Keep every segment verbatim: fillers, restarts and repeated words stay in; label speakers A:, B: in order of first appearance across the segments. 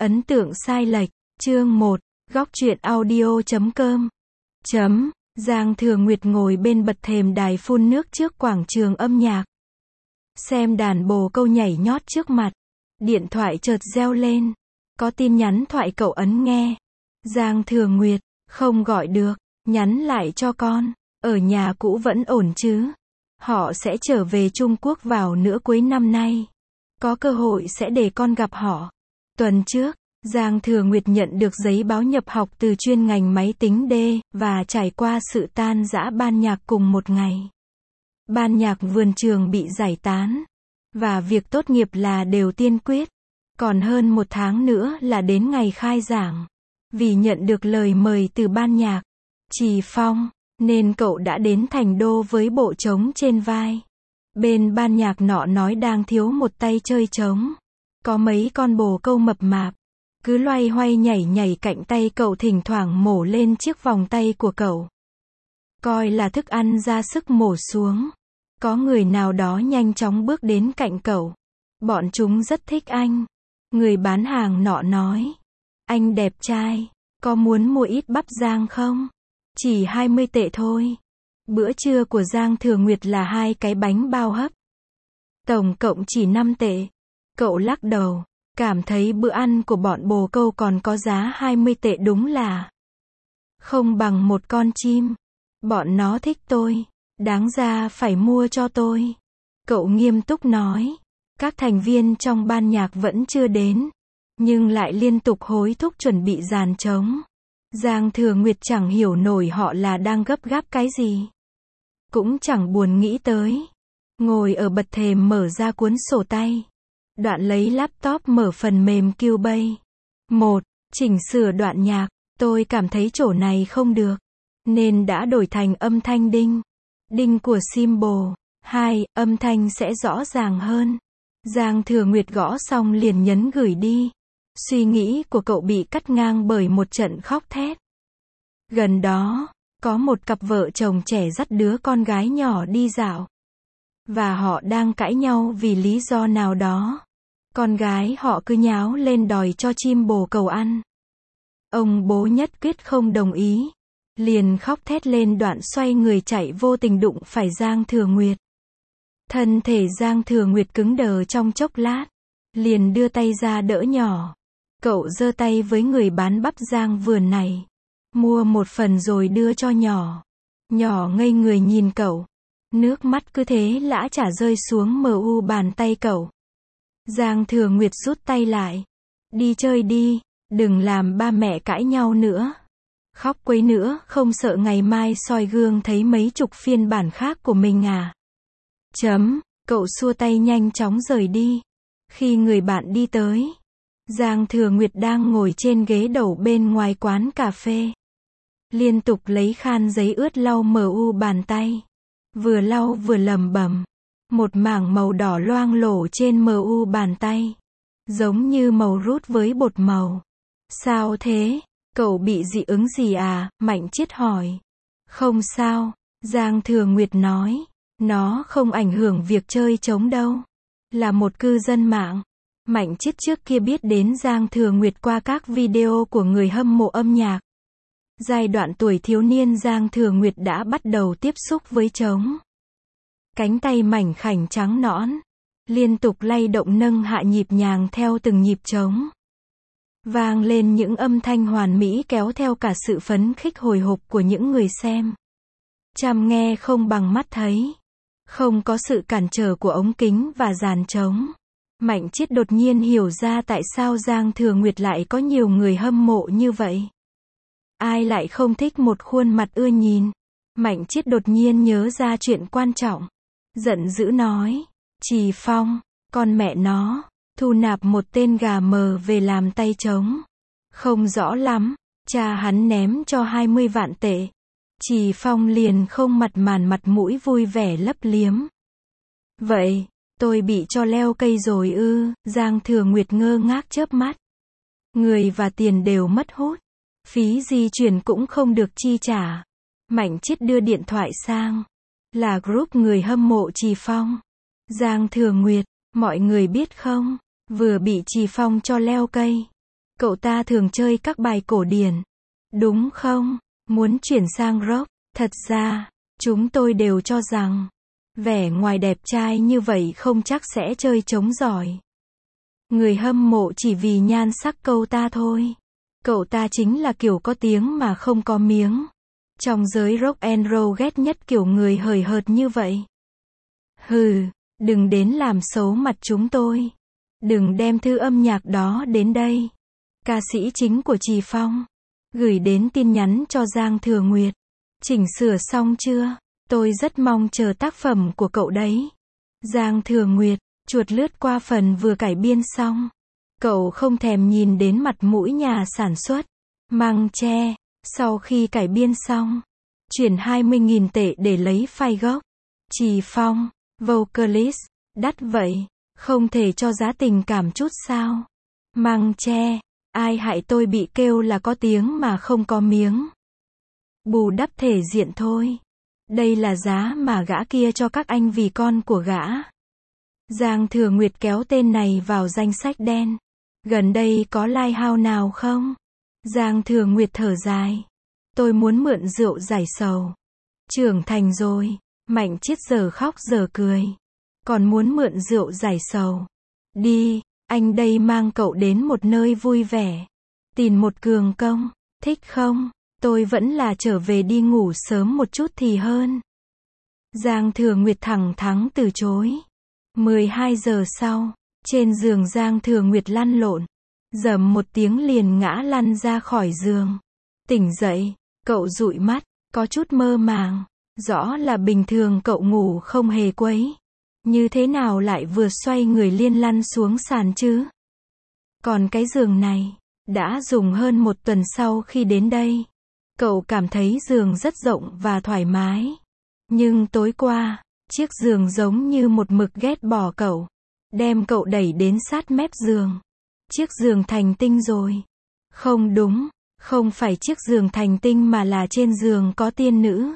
A: Ấn tượng sai lệch, chương một, góc truyện audio chấm com. Chấm, Giang Thừa Nguyệt ngồi bên bậc thềm đài phun nước trước quảng trường âm nhạc. Xem đàn bồ câu nhảy nhót trước mặt. Điện thoại chợt reo lên. Có tin nhắn thoại cậu ấn nghe. Giang Thừa Nguyệt, không gọi được, nhắn lại cho con, ở nhà cũ vẫn ổn chứ? Họ sẽ trở về Trung Quốc vào nửa cuối năm nay. Có cơ hội sẽ để con gặp họ. Tuần trước, Giang Thừa Nguyệt nhận được giấy báo nhập học từ chuyên ngành máy tính D, và trải qua sự tan rã ban nhạc cùng một ngày. Ban nhạc vườn trường bị giải tán, và việc tốt nghiệp là điều tiên quyết. Còn hơn một tháng nữa là đến ngày khai giảng. Vì nhận được lời mời từ ban nhạc Trì Phong, nên cậu đã đến Thành Đô với bộ trống trên vai. Bên ban nhạc nọ nói đang thiếu một tay chơi trống. Có mấy con bồ câu mập mạp, cứ loay hoay nhảy nhảy cạnh tay cậu, thỉnh thoảng mổ lên chiếc vòng tay của cậu. Coi là thức ăn ra sức mổ xuống. Có người nào đó nhanh chóng bước đến cạnh cậu. Bọn chúng rất thích anh. Người bán hàng nọ nói, anh đẹp trai, có muốn mua ít bắp rang không? Chỉ hai mươi tệ thôi. Bữa trưa của Giang Thừa Nguyệt là hai cái bánh bao hấp. Tổng cộng chỉ năm tệ. Cậu lắc đầu, cảm thấy bữa ăn của bọn bồ câu còn có giá hai mươi tệ đúng là không bằng một con chim. Bọn nó thích tôi, đáng ra phải mua cho tôi. Cậu nghiêm túc nói. Các thành viên trong ban nhạc vẫn chưa đến, nhưng lại liên tục hối thúc chuẩn bị dàn trống. Giang Thừa Nguyệt chẳng hiểu nổi họ là đang gấp gáp cái gì. Cũng chẳng buồn nghĩ tới. Ngồi ở bậc thềm mở ra cuốn sổ tay. Đoạn lấy laptop mở phần mềm Cubase. một. Chỉnh sửa đoạn nhạc. Tôi cảm thấy chỗ này không được, nên đã đổi thành âm thanh đinh. Đinh của cymbal. hai. Âm thanh sẽ rõ ràng hơn. Giang Thừa Nguyệt gõ xong liền nhấn gửi đi. Suy nghĩ của cậu bị cắt ngang bởi một trận khóc thét. Gần đó, có một cặp vợ chồng trẻ dắt đứa con gái nhỏ đi dạo. Và họ đang cãi nhau vì lý do nào đó. Con gái họ cứ nháo lên đòi cho chim bồ câu ăn. Ông bố nhất quyết không đồng ý. Liền khóc thét lên, đoạn xoay người chạy, vô tình đụng phải Giang Thừa Nguyệt. Thân thể Giang Thừa Nguyệt cứng đờ trong chốc lát. Liền đưa tay ra đỡ nhỏ. Cậu giơ tay với người bán bắp rang vườn này. Mua một phần rồi đưa cho nhỏ. Nhỏ ngây người nhìn cậu. Nước mắt cứ thế lã chả rơi xuống mờ u bàn tay cậu. Giang Thừa Nguyệt rút tay lại. Đi chơi đi, đừng làm ba mẹ cãi nhau nữa. Khóc quấy nữa, không sợ ngày mai soi gương thấy mấy chục phiên bản khác của mình à? Chấm, cậu xua tay nhanh chóng rời đi. Khi người bạn đi tới, Giang Thừa Nguyệt đang ngồi trên ghế đầu bên ngoài quán cà phê. Liên tục lấy khăn giấy ướt lau mờ u bàn tay. Vừa lau vừa lẩm bẩm. Một mảng màu đỏ loang lổ trên mờ u bàn tay. Giống như màu rút với bột màu. Sao thế? Cậu bị dị ứng gì à? Mạnh Chiết hỏi. Không sao, Giang Thừa Nguyệt nói. Nó không ảnh hưởng việc chơi trống đâu. Là một cư dân mạng. Mạnh Chiết trước kia biết đến Giang Thừa Nguyệt qua các video của người hâm mộ âm nhạc. Giai đoạn tuổi thiếu niên Giang Thừa Nguyệt đã bắt đầu tiếp xúc với trống. Cánh tay mảnh khảnh trắng nõn, liên tục lay động nâng hạ nhịp nhàng theo từng nhịp trống. Vang lên những âm thanh hoàn mỹ kéo theo cả sự phấn khích hồi hộp của những người xem. Chăm nghe không bằng mắt thấy. Không có sự cản trở của ống kính và dàn trống. Mạnh Chiết đột nhiên hiểu ra tại sao Giang Thừa Nguyệt lại có nhiều người hâm mộ như vậy. Ai lại không thích một khuôn mặt ưa nhìn. Mạnh Chiết đột nhiên nhớ ra chuyện quan trọng. Giận dữ nói. Trì Phong, con mẹ nó, thu nạp một tên gà mờ về làm tay trống. Không rõ lắm, cha hắn ném cho hai mươi vạn tệ. Trì Phong liền không mặt màn mặt mũi vui vẻ lấp liếm. Vậy, tôi bị cho leo cây rồi ư? Giang Thừa Nguyệt ngơ ngác chớp mắt. Người và tiền đều mất hút. Phí di chuyển cũng không được chi trả. Mạnh Chiết đưa điện thoại sang. Là group người hâm mộ Trì Phong. Giang Thừa Nguyệt, mọi người biết không? Vừa bị Trì Phong cho leo cây. Cậu ta thường chơi các bài cổ điển. Đúng không? Muốn chuyển sang rock. Thật ra, chúng tôi đều cho rằng, vẻ ngoài đẹp trai như vậy không chắc sẽ chơi trống giỏi. Người hâm mộ chỉ vì nhan sắc cậu ta thôi. Cậu ta chính là kiểu có tiếng mà không có miếng. Trong giới rock and roll ghét nhất kiểu người hời hợt như vậy. Hừ, đừng đến làm xấu mặt chúng tôi. Đừng đem thư âm nhạc đó đến đây. Ca sĩ chính của Trì Phong gửi đến tin nhắn cho Giang Thừa Nguyệt. Chỉnh sửa xong chưa? Tôi rất mong chờ tác phẩm của cậu đấy. Giang Thừa Nguyệt, chuột lướt qua phần vừa cải biên xong. Cậu không thèm nhìn đến mặt mũi nhà sản xuất. Măng tre, sau khi cải biên xong, chuyển hai mươi nghìn tệ để lấy file gốc. Trì Phong, vocalist, đắt vậy, không thể cho giá tình cảm chút sao? Măng tre, ai hại tôi bị kêu là có tiếng mà không có miếng. Bù đắp thể diện thôi. Đây là giá mà gã kia cho các anh vì con của gã. Giang Thừa Nguyệt kéo tên này vào danh sách đen. Gần đây có Lighthouse nào không? Giang Thừa Nguyệt thở dài. Tôi muốn mượn rượu giải sầu. Trưởng thành rồi. Mạnh Chiết giờ khóc giờ cười. Còn muốn mượn rượu giải sầu. Đi, anh đây mang cậu đến một nơi vui vẻ. Tìm một cường công. Thích không? Tôi vẫn là trở về đi ngủ sớm một chút thì hơn. Giang Thừa Nguyệt thẳng thắn từ chối. mười hai giờ sau, trên giường Giang Thừa Nguyệt lăn lộn. Dầm một tiếng liền ngã lăn ra khỏi giường. Tỉnh dậy, cậu dụi mắt, có chút mơ màng. Rõ là bình thường cậu ngủ không hề quấy. Như thế nào lại vừa xoay người liên lăn xuống sàn chứ? Còn cái giường này, đã dùng hơn một tuần sau khi đến đây. Cậu cảm thấy giường rất rộng và thoải mái. Nhưng tối qua, chiếc giường giống như một mực ghét bỏ cậu. Đem cậu đẩy đến sát mép giường. Chiếc giường thành tinh rồi. Không đúng, không phải chiếc giường thành tinh mà là trên giường có tiên nữ.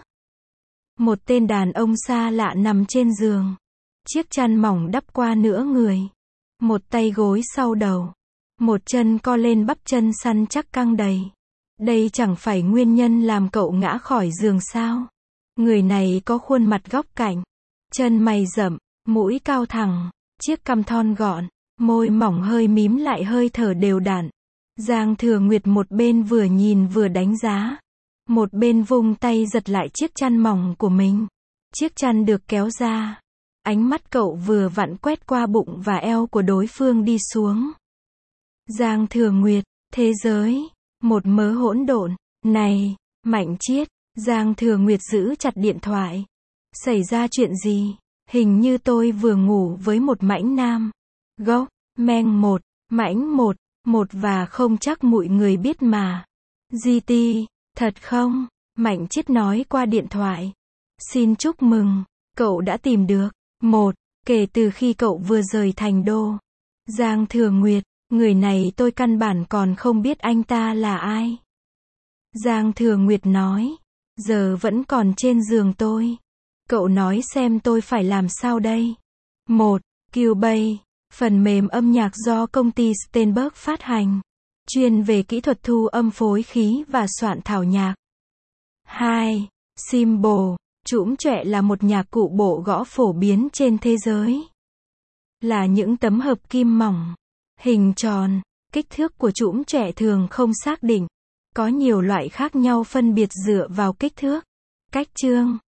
A: Một tên đàn ông xa lạ nằm trên giường. Chiếc chăn mỏng đắp qua nửa người. Một tay gối sau đầu. Một chân co lên bắp chân săn chắc căng đầy. Đây chẳng phải nguyên nhân làm cậu ngã khỏi giường sao? Người này có khuôn mặt góc cạnh. Chân mày rậm, mũi cao thẳng, chiếc cằm thon gọn, môi mỏng hơi mím lại hơi thở đều đặn. Giang Thừa Nguyệt một bên vừa nhìn vừa đánh giá. Một bên vung tay giật lại chiếc chăn mỏng của mình. Chiếc chăn được kéo ra. Ánh mắt cậu vừa vặn quét qua bụng và eo của đối phương đi xuống. Giang Thừa Nguyệt, thế giới, một mớ hỗn độn. Này, Mạnh Chiết, Giang Thừa Nguyệt giữ chặt điện thoại. Xảy ra chuyện gì? Hình như tôi vừa ngủ với một mãnh nam. Gốc, meng một, mãnh một, một và không chắc mọi người biết mà. giê tê, thật không? Mạnh Chiết nói qua điện thoại. Xin chúc mừng, cậu đã tìm được. Một, kể từ khi cậu vừa rời thành đô. Giang Thừa Nguyệt, người này tôi căn bản còn không biết anh ta là ai. Giang Thừa Nguyệt nói, giờ vẫn còn trên giường tôi. Cậu nói xem tôi phải làm sao đây? Một, Cubase, phần mềm âm nhạc do công ty Steinberg phát hành, chuyên về kỹ thuật thu âm phối khí và soạn thảo nhạc. Hai, Cymbal, trũm chọe là một nhạc cụ bộ gõ phổ biến trên thế giới. Là những tấm hợp kim mỏng, hình tròn, kích thước của trũm chọe thường không xác định. Có nhiều loại khác nhau phân biệt dựa vào kích thước, cách chương,